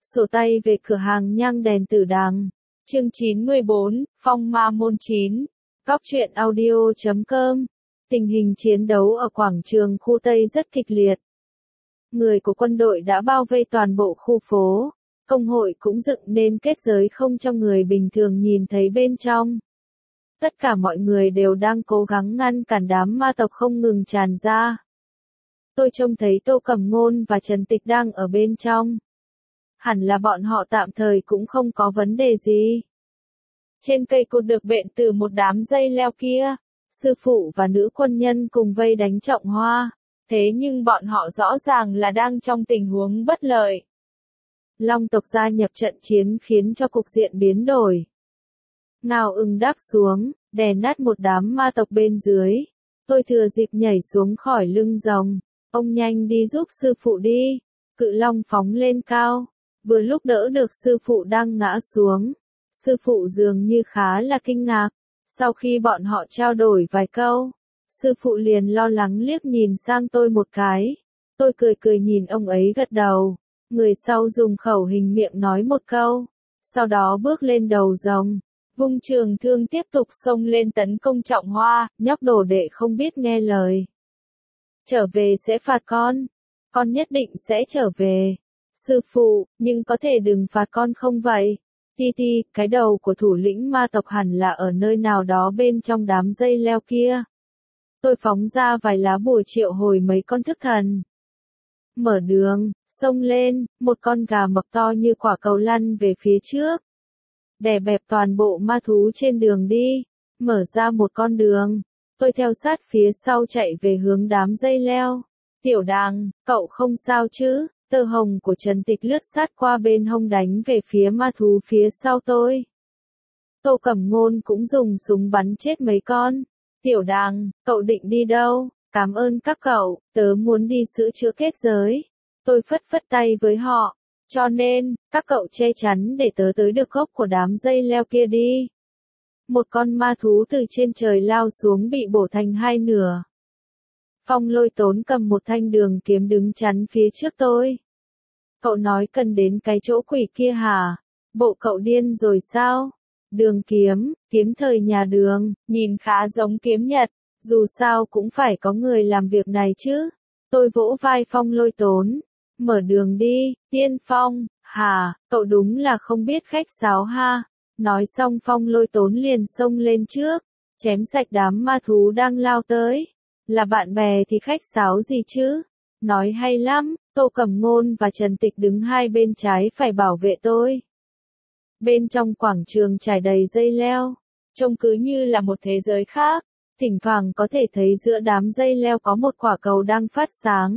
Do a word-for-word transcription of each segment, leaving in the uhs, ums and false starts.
Sổ tay về cửa hàng nhang đèn Tử Đằng. Chương chín mươi bốn, Phong Ma Môn chín. Góc truyện audio chấm com. Tình hình chiến đấu ở quảng trường khu Tây rất kịch liệt. Người của quân đội đã bao vây toàn bộ khu phố. Công hội cũng dựng nên kết giới không cho người bình thường nhìn thấy bên trong. Tất cả mọi người đều đang cố gắng ngăn cản đám ma tộc không ngừng tràn ra. Tôi trông thấy Tô Cẩm Ngôn và Trần Tịch đang ở bên trong. Hẳn là bọn họ tạm thời cũng không có vấn đề gì. Trên cây cột được bện từ một đám dây leo kia, sư phụ và nữ quân nhân cùng vây đánh Trọng Hoa, thế nhưng bọn họ rõ ràng là đang trong tình huống bất lợi. Long tộc gia nhập trận chiến khiến cho cục diện biến đổi. Ngao Ưng đáp xuống, đè nát một đám ma tộc bên dưới. Tôi thừa dịp nhảy xuống khỏi lưng rồng. Ông nhanh đi giúp sư phụ đi. Cự long phóng lên cao. Vừa lúc đỡ được sư phụ đang ngã xuống. Sư phụ dường như khá là kinh ngạc. Sau khi bọn họ trao đổi vài câu, sư phụ liền lo lắng liếc nhìn sang tôi một cái. Tôi cười cười nhìn ông ấy gật đầu. Người sau dùng khẩu hình miệng nói một câu. Sau đó bước lên đầu rồng. Vung trường thương tiếp tục xông lên tấn công Trọng Hoa. Nhóc đồ đệ không biết nghe lời. Trở về sẽ phạt con. Con nhất định sẽ trở về. Sư phụ, nhưng có thể đừng phạt con không vậy? Ti Ti, cái đầu của thủ lĩnh ma tộc hẳn là ở nơi nào đó bên trong đám dây leo kia. Tôi phóng ra vài lá bùa triệu hồi mấy con thức thần. Mở đường, xông lên, một con gà mập to như quả cầu lăn về phía trước. Đè bẹp toàn bộ ma thú trên đường đi. Mở ra một con đường. Tôi theo sát phía sau chạy về hướng đám dây leo. Tiểu Đằng, cậu không sao chứ? Tơ hồng của Trần Tịch lướt sát qua bên hông đánh về phía ma thú phía sau tôi. Tô Cẩm Ngôn cũng dùng súng bắn chết mấy con. Tiểu Đằng, cậu định đi đâu? Cảm ơn các cậu, tớ muốn đi sửa chữa kết giới. Tôi phất phất tay với họ. Cho nên, các cậu che chắn để tớ tới được gốc của đám dây leo kia đi. Một con ma thú từ trên trời lao xuống bị bổ thành hai nửa. Phong Lôi Tốn cầm một thanh đường kiếm đứng chắn phía trước tôi. Cậu nói cần đến cái chỗ quỷ kia hả? Bộ cậu điên rồi sao? Đường kiếm, kiếm thời nhà Đường, nhìn khá giống kiếm Nhật, dù sao cũng phải có người làm việc này chứ. Tôi vỗ vai Phong Lôi Tốn. Mở đường đi, Tiên Phong, hả, cậu đúng là không biết khách sáo ha. Nói xong Phong Lôi Tốn liền xông lên trước, chém sạch đám ma thú đang lao tới. Là bạn bè thì khách sáo gì chứ? Nói hay lắm, Tô Cẩm Ngôn và Trần Tịch đứng hai bên trái phải bảo vệ tôi. Bên trong quảng trường trải đầy dây leo, trông cứ như là một thế giới khác, thỉnh thoảng có thể thấy giữa đám dây leo có một quả cầu đang phát sáng.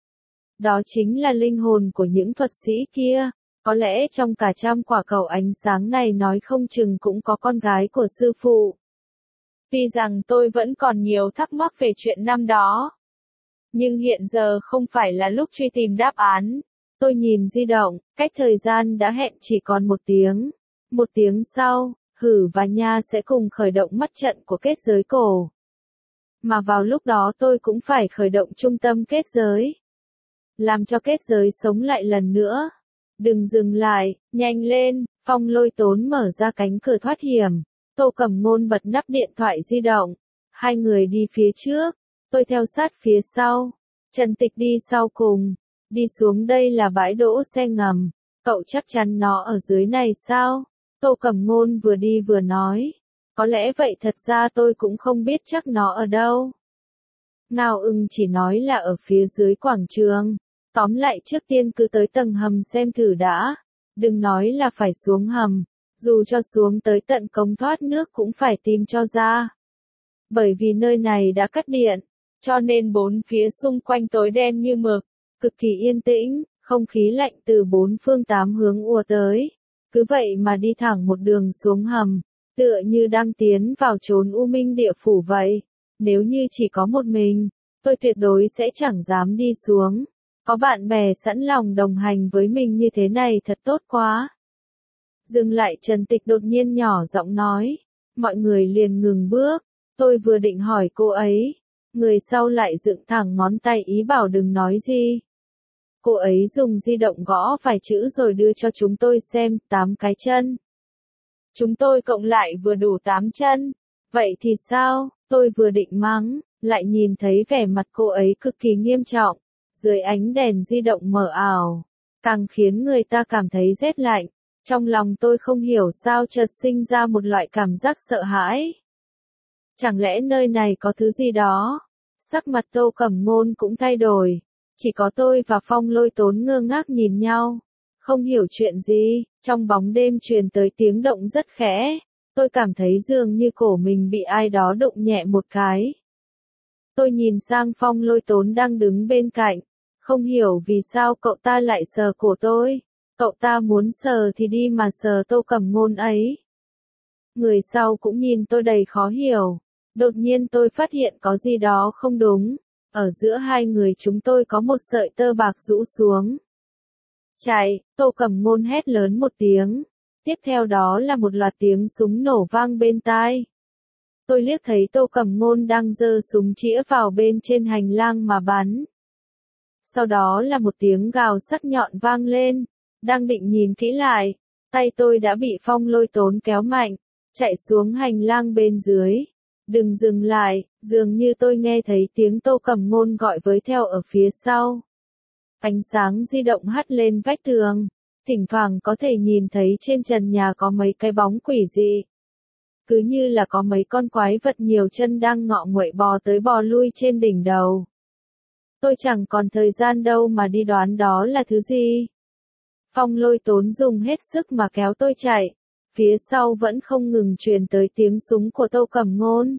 Đó chính là linh hồn của những thuật sĩ kia. Có lẽ trong cả trăm quả cầu ánh sáng này nói không chừng cũng có con gái của sư phụ. Tuy rằng tôi vẫn còn nhiều thắc mắc về chuyện năm đó. Nhưng hiện giờ không phải là lúc truy tìm đáp án. Tôi nhìn di động, cách thời gian đã hẹn chỉ còn một tiếng. Một tiếng sau, Hử và Nha sẽ cùng khởi động mắt trận của kết giới cổ. Mà vào lúc đó tôi cũng phải khởi động trung tâm kết giới. Làm cho kết giới sống lại lần nữa. Đừng dừng lại, nhanh lên, Phong Lôi Tốn mở ra cánh cửa thoát hiểm. Tô Cẩm Ngôn bật nắp điện thoại di động. Hai người đi phía trước, tôi theo sát phía sau. Trần Tịch đi sau cùng. Đi xuống đây là bãi đỗ xe ngầm. Cậu chắc chắn nó ở dưới này sao? Tô Cẩm Ngôn vừa đi vừa nói. Có lẽ vậy, thật ra tôi cũng không biết chắc nó ở đâu. Ngao Ưng chỉ nói là ở phía dưới quảng trường. Tóm lại trước tiên cứ tới tầng hầm xem thử đã. Đừng nói là phải xuống hầm. Dù cho xuống tới tận cống thoát nước cũng phải tìm cho ra. Bởi vì nơi này đã cắt điện, cho nên bốn phía xung quanh tối đen như mực, cực kỳ yên tĩnh, không khí lạnh từ bốn phương tám hướng ùa tới. Cứ vậy mà đi thẳng một đường xuống hầm, tựa như đang tiến vào chốn u minh địa phủ vậy. Nếu như chỉ có một mình, tôi tuyệt đối sẽ chẳng dám đi xuống. Có bạn bè sẵn lòng đồng hành với mình như thế này thật tốt quá. Dừng lại, Trần Tịch đột nhiên nhỏ giọng nói. Mọi người liền ngừng bước. Tôi vừa định hỏi cô ấy. Người sau lại dựng thẳng ngón tay ý bảo đừng nói gì. Cô ấy dùng di động gõ vài chữ rồi đưa cho chúng tôi xem, tám cái chân. Chúng tôi cộng lại vừa đủ tám chân. Vậy thì sao? Tôi vừa định mắng, lại nhìn thấy vẻ mặt cô ấy cực kỳ nghiêm trọng, dưới ánh đèn di động mờ ảo, càng khiến người ta cảm thấy rét lạnh. Trong lòng tôi không hiểu sao chợt sinh ra một loại cảm giác sợ hãi. Chẳng lẽ nơi này có thứ gì đó? Sắc mặt Tô Cẩm Ngôn cũng thay đổi. Chỉ có tôi và Phong Lôi Tốn ngơ ngác nhìn nhau. Không hiểu chuyện gì, trong bóng đêm truyền tới tiếng động rất khẽ. Tôi cảm thấy dường như cổ mình bị ai đó đụng nhẹ một cái. Tôi nhìn sang Phong Lôi Tốn đang đứng bên cạnh. Không hiểu vì sao cậu ta lại sờ cổ tôi. Cậu ta muốn sờ thì đi mà sờ Tô Cẩm Ngôn ấy. Người sau cũng nhìn tôi đầy khó hiểu. Đột nhiên tôi phát hiện có gì đó không đúng. Ở giữa hai người chúng tôi có một sợi tơ bạc rũ xuống. Chạy, Tô Cẩm Ngôn hét lớn một tiếng. Tiếp theo đó là một loạt tiếng súng nổ vang bên tai. Tôi liếc thấy Tô Cẩm Ngôn đang giơ súng chĩa vào bên trên hành lang mà bắn. Sau đó là một tiếng gào sắc nhọn vang lên. Đang định nhìn kỹ lại, tay tôi đã bị Phong Lôi Tốn kéo mạnh, chạy xuống hành lang bên dưới. Đừng dừng lại, dường như tôi nghe thấy tiếng Tô Cẩm Ngôn gọi với theo ở phía sau. Ánh sáng di động hắt lên vách tường, thỉnh thoảng có thể nhìn thấy trên trần nhà có mấy cái bóng quỷ dị. Cứ như là có mấy con quái vật nhiều chân đang ngọ nguậy bò tới bò lui trên đỉnh đầu. Tôi chẳng còn thời gian đâu mà đi đoán đó là thứ gì. Phong Lôi Tốn dùng hết sức mà kéo tôi chạy. Phía sau vẫn không ngừng truyền tới tiếng súng của Tô Cẩm Ngôn.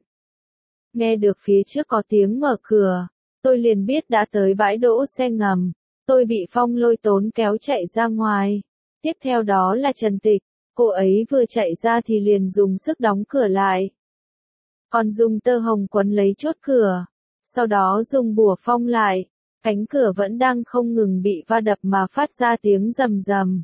Nghe được phía trước có tiếng mở cửa, tôi liền biết đã tới bãi đỗ xe ngầm. Tôi bị Phong Lôi Tốn kéo chạy ra ngoài. Tiếp theo đó là Trần Tịch, cô ấy vừa chạy ra thì liền dùng sức đóng cửa lại. Còn dùng tơ hồng quấn lấy chốt cửa, sau đó dùng bùa phong lại. Cánh cửa vẫn đang không ngừng bị va đập mà phát ra tiếng rầm rầm.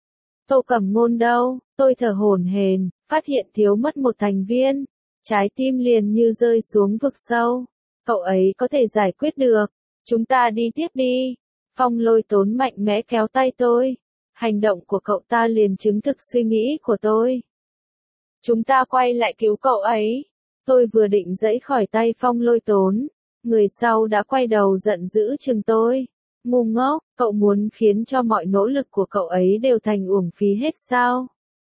Tô Cẩm Ngôn đâu? Tôi thở hổn hển, phát hiện thiếu mất một thành viên. Trái tim liền như rơi xuống vực sâu. Cậu ấy có thể giải quyết được. Chúng ta đi tiếp đi. Phong Lôi Tốn mạnh mẽ kéo tay tôi. Hành động của cậu ta liền chứng thực suy nghĩ của tôi. Chúng ta quay lại cứu cậu ấy. Tôi vừa định giãy khỏi tay Phong Lôi Tốn. Người sau đã quay đầu giận dữ chừng tôi. Ngu ngốc, cậu muốn khiến cho mọi nỗ lực của cậu ấy đều thành uổng phí hết sao?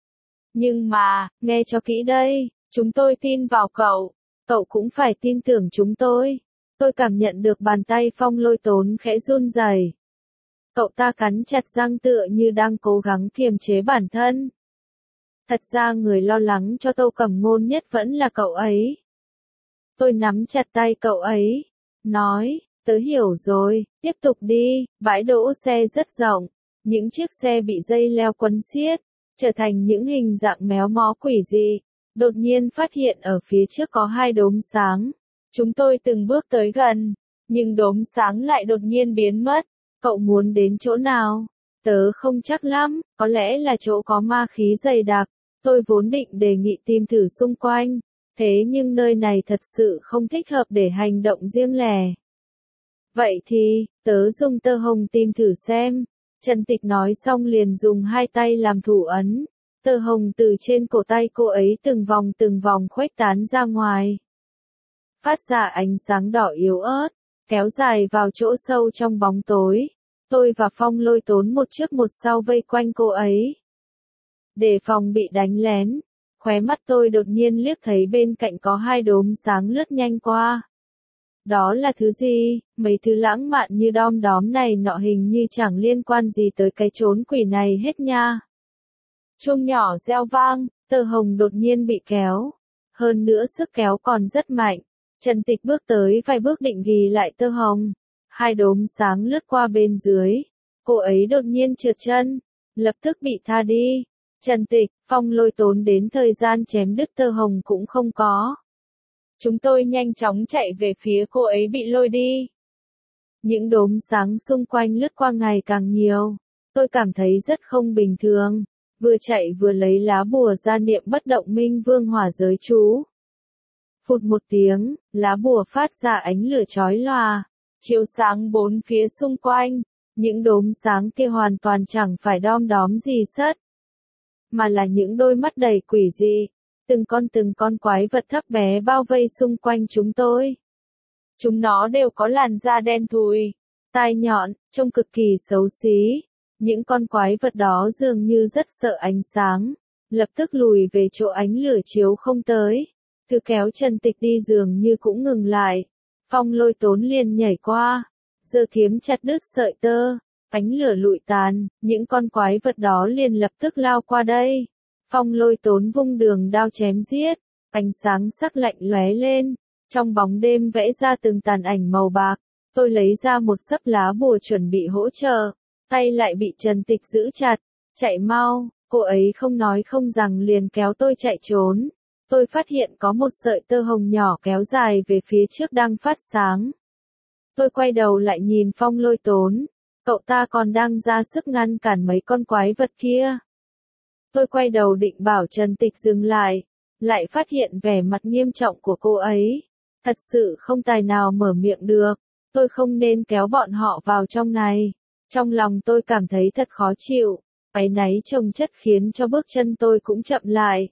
Nhưng mà, nghe cho kỹ đây, chúng tôi tin vào cậu. Cậu cũng phải tin tưởng chúng tôi. Tôi cảm nhận được bàn tay Phong Lôi Tốn khẽ run rẩy. Cậu ta cắn chặt răng tựa như đang cố gắng kiềm chế bản thân. Thật ra người lo lắng cho Tô Cẩm Ngôn nhất vẫn là cậu ấy. Tôi nắm chặt tay cậu ấy, nói, tớ hiểu rồi, tiếp tục đi. Bãi đỗ xe rất rộng, những chiếc xe bị dây leo quấn xiết, trở thành những hình dạng méo mó quỷ dị. Đột nhiên phát hiện ở phía trước có hai đốm sáng. Chúng tôi từng bước tới gần, nhưng đốm sáng lại đột nhiên biến mất. Cậu muốn đến chỗ nào? Tớ không chắc lắm, có lẽ là chỗ có ma khí dày đặc. Tôi vốn định đề nghị tìm thử xung quanh. Thế nhưng nơi này thật sự không thích hợp để hành động riêng lẻ. Vậy thì, tớ dùng tơ hồng tìm thử xem. Trần Tịch nói xong liền dùng hai tay làm thủ ấn. Tơ hồng từ trên cổ tay cô ấy từng vòng từng vòng khuếch tán ra ngoài. Phát ra ánh sáng đỏ yếu ớt, kéo dài vào chỗ sâu trong bóng tối. Tôi và Phong Lôi Tốn một trước một sau vây quanh cô ấy. Để phòng bị đánh lén. Khóe mắt tôi đột nhiên liếc thấy bên cạnh có hai đốm sáng lướt nhanh qua. Đó là thứ gì? Mấy thứ lãng mạn như đom đóm này nọ hình như chẳng liên quan gì tới cái chốn quỷ này hết nha. Chuông nhỏ reo vang, tơ hồng đột nhiên bị kéo. Hơn nữa sức kéo còn rất mạnh. Trần Tịch bước tới vài bước định ghi lại tơ hồng. Hai đốm sáng lướt qua bên dưới. Cô ấy đột nhiên trượt chân, lập tức bị tha đi. Trần Tịch, Phong Lôi Tốn đến thời gian chém đứt tơ hồng cũng không có. Chúng tôi nhanh chóng chạy về phía cô ấy bị lôi đi. Những đốm sáng xung quanh lướt qua ngày càng nhiều. Tôi cảm thấy rất không bình thường. Vừa chạy vừa lấy lá bùa ra niệm bất động minh vương hỏa giới chú. Phụt một tiếng, lá bùa phát ra ánh lửa chói lòa, chiếu sáng bốn phía xung quanh. Những đốm sáng kia hoàn toàn chẳng phải đom đóm gì sất, mà là những đôi mắt đầy quỷ dị. Từng con từng con quái vật thấp bé bao vây xung quanh chúng tôi. Chúng nó đều có làn da đen thùi, tai nhọn, trông cực kỳ xấu xí. Những con quái vật đó dường như rất sợ ánh sáng, lập tức lùi về chỗ ánh lửa chiếu không tới. Thứ kéo Trần Tịch đi dường như cũng ngừng lại. Phong Lôi Tốn liền nhảy qua, giơ kiếm chặt đứt sợi tơ, ánh lửa lụi tàn, những con quái vật đó liền lập tức lao qua đây. Phong Lôi Tốn vung đường đao chém giết, ánh sáng sắc lạnh lóe lên, trong bóng đêm vẽ ra từng tàn ảnh màu bạc. Tôi lấy ra một xấp lá bùa chuẩn bị hỗ trợ, tay lại bị Trần Tịch giữ chặt. Chạy mau, cô ấy không nói không rằng liền kéo tôi chạy trốn. Tôi phát hiện có một sợi tơ hồng nhỏ kéo dài về phía trước đang phát sáng. Tôi quay đầu lại nhìn Phong Lôi Tốn, cậu ta còn đang ra sức ngăn cản mấy con quái vật kia. Tôi quay đầu định bảo Trần Tịch dừng lại, lại phát hiện vẻ mặt nghiêm trọng của cô ấy. Thật sự không tài nào mở miệng được, tôi không nên kéo bọn họ vào trong này. Trong lòng tôi cảm thấy thật khó chịu, áy náy chồng chất khiến cho bước chân tôi cũng chậm lại.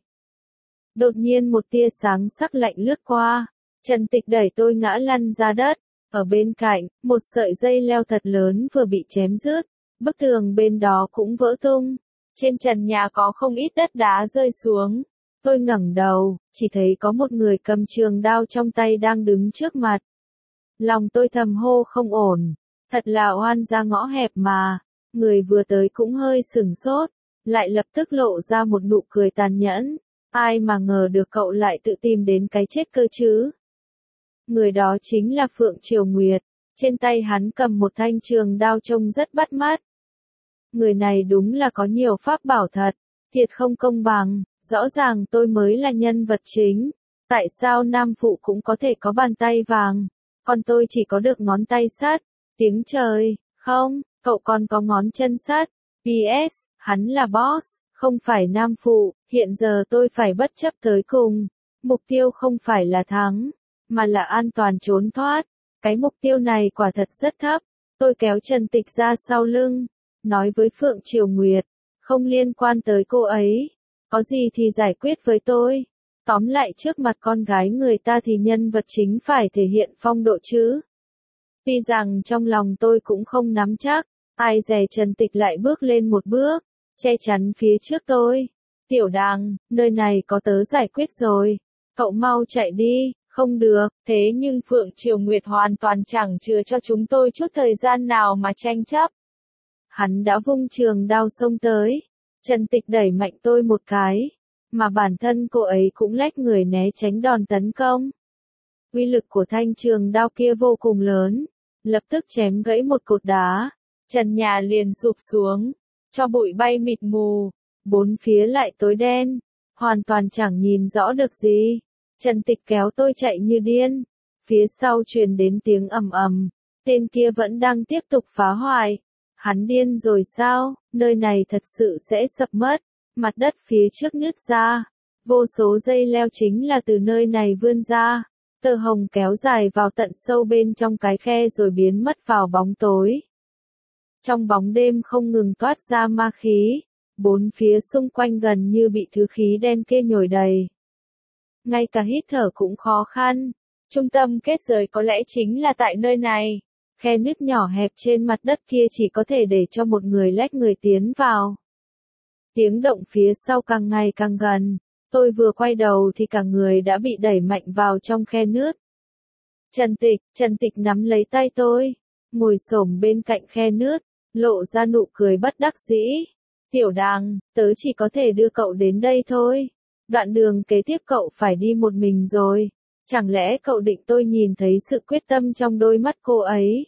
Đột nhiên một tia sáng sắc lạnh lướt qua, Trần Tịch đẩy tôi ngã lăn ra đất. Ở bên cạnh, một sợi dây leo thật lớn vừa bị chém rứt, bức tường bên đó cũng vỡ tung. Trên trần nhà có không ít đất đá rơi xuống. Tôi ngẩng đầu, chỉ thấy có một người cầm trường đao trong tay đang đứng trước mặt. Lòng tôi thầm hô không ổn, thật là oan ra ngõ hẹp mà. Người vừa tới cũng hơi sửng sốt, lại lập tức lộ ra một nụ cười tàn nhẫn. Ai mà ngờ được cậu lại tự tìm đến cái chết cơ chứ. Người đó chính là Phượng Triều Nguyệt, trên tay hắn cầm một thanh trường đao trông rất bắt mắt. Người này đúng là có nhiều pháp bảo thật, thiệt không công bằng, rõ ràng tôi mới là nhân vật chính. Tại sao nam phụ cũng có thể có bàn tay vàng, còn tôi chỉ có được ngón tay sắt? Tiếng trời, không, cậu còn có ngón chân sắt. pê ét, hắn là boss, không phải nam phụ, hiện giờ tôi phải bất chấp tới cùng. Mục tiêu không phải là thắng, mà là an toàn trốn thoát. Cái mục tiêu này quả thật rất thấp. Tôi kéo Trần Tịch ra sau lưng, nói với Phượng Triều Nguyệt, không liên quan tới cô ấy, có gì thì giải quyết với tôi. Tóm lại trước mặt con gái người ta thì nhân vật chính phải thể hiện phong độ chứ. Tuy rằng trong lòng tôi cũng không nắm chắc, ai dè Trần Tịch lại bước lên một bước, che chắn phía trước tôi. Tiểu Đằng, nơi này có tớ giải quyết rồi, cậu mau chạy đi. Không được, thế nhưng Phượng Triều Nguyệt hoàn toàn chẳng chừa cho chúng tôi chút thời gian nào mà tranh chấp. Hắn đã vung trường đao xông tới. Trần Tịch đẩy mạnh tôi một cái, mà bản thân cô ấy cũng lách người né tránh đòn tấn công. Uy lực của thanh trường đao kia vô cùng lớn, lập tức chém gãy một cột đá. Trần nhà liền sụp xuống, cho bụi bay mịt mù, bốn phía lại tối đen, hoàn toàn chẳng nhìn rõ được gì. Trần Tịch kéo tôi chạy như điên, phía sau truyền đến tiếng ầm ầm, tên kia vẫn đang tiếp tục phá hoại. Hắn điên rồi sao, nơi này thật sự sẽ sập mất, mặt đất phía trước nứt ra, vô số dây leo chính là từ nơi này vươn ra, tơ hồng kéo dài vào tận sâu bên trong cái khe rồi biến mất vào bóng tối. Trong bóng đêm không ngừng toát ra ma khí, bốn phía xung quanh gần như bị thứ khí đen kia nhồi đầy. Ngay cả hít thở cũng khó khăn, trung tâm kết giới có lẽ chính là tại nơi này. Khe nứt nhỏ hẹp trên mặt đất kia chỉ có thể để cho một người lách người tiến vào. Tiếng động phía sau càng ngày càng gần, tôi vừa quay đầu thì cả người đã bị đẩy mạnh vào trong khe nứt. Trần Tịch, Trần Tịch nắm lấy tay tôi, ngồi xổm bên cạnh khe nứt, lộ ra nụ cười bất đắc dĩ. Tiểu Đằng, tớ chỉ có thể đưa cậu đến đây thôi. Đoạn đường kế tiếp cậu phải đi một mình rồi. Chẳng lẽ cậu định tôi nhìn thấy sự quyết tâm trong đôi mắt cô ấy?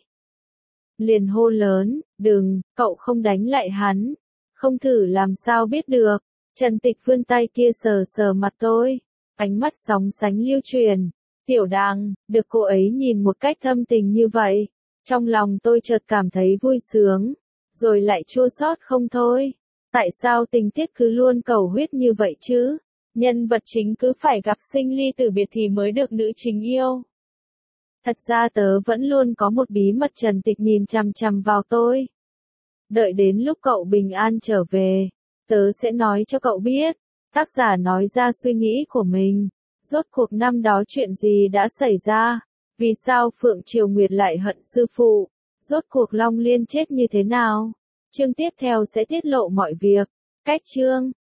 Liền hô lớn, đừng, cậu không đánh lại hắn. Không thử làm sao biết được. Trần Tịch vươn tay kia sờ sờ mặt tôi. Ánh mắt sóng sánh lưu truyền. Tiểu Đằng, được cô ấy nhìn một cách thâm tình như vậy. Trong lòng tôi chợt cảm thấy vui sướng. Rồi lại chua xót không thôi. Tại sao tình tiết cứ luôn cầu huyết như vậy chứ? Nhân vật chính cứ phải gặp sinh ly tử biệt thì mới được nữ chính yêu. Thật ra tớ vẫn luôn có một bí mật. Trần Tịch nhìn chằm chằm vào tôi. Đợi đến lúc cậu bình an trở về, tớ sẽ nói cho cậu biết. Tác giả nói ra suy nghĩ của mình. Rốt cuộc năm đó chuyện gì đã xảy ra? Vì sao Phượng Triều Nguyệt lại hận sư phụ? Rốt cuộc Long Liên chết như thế nào? Chương tiếp theo sẽ tiết lộ mọi việc. Cách chương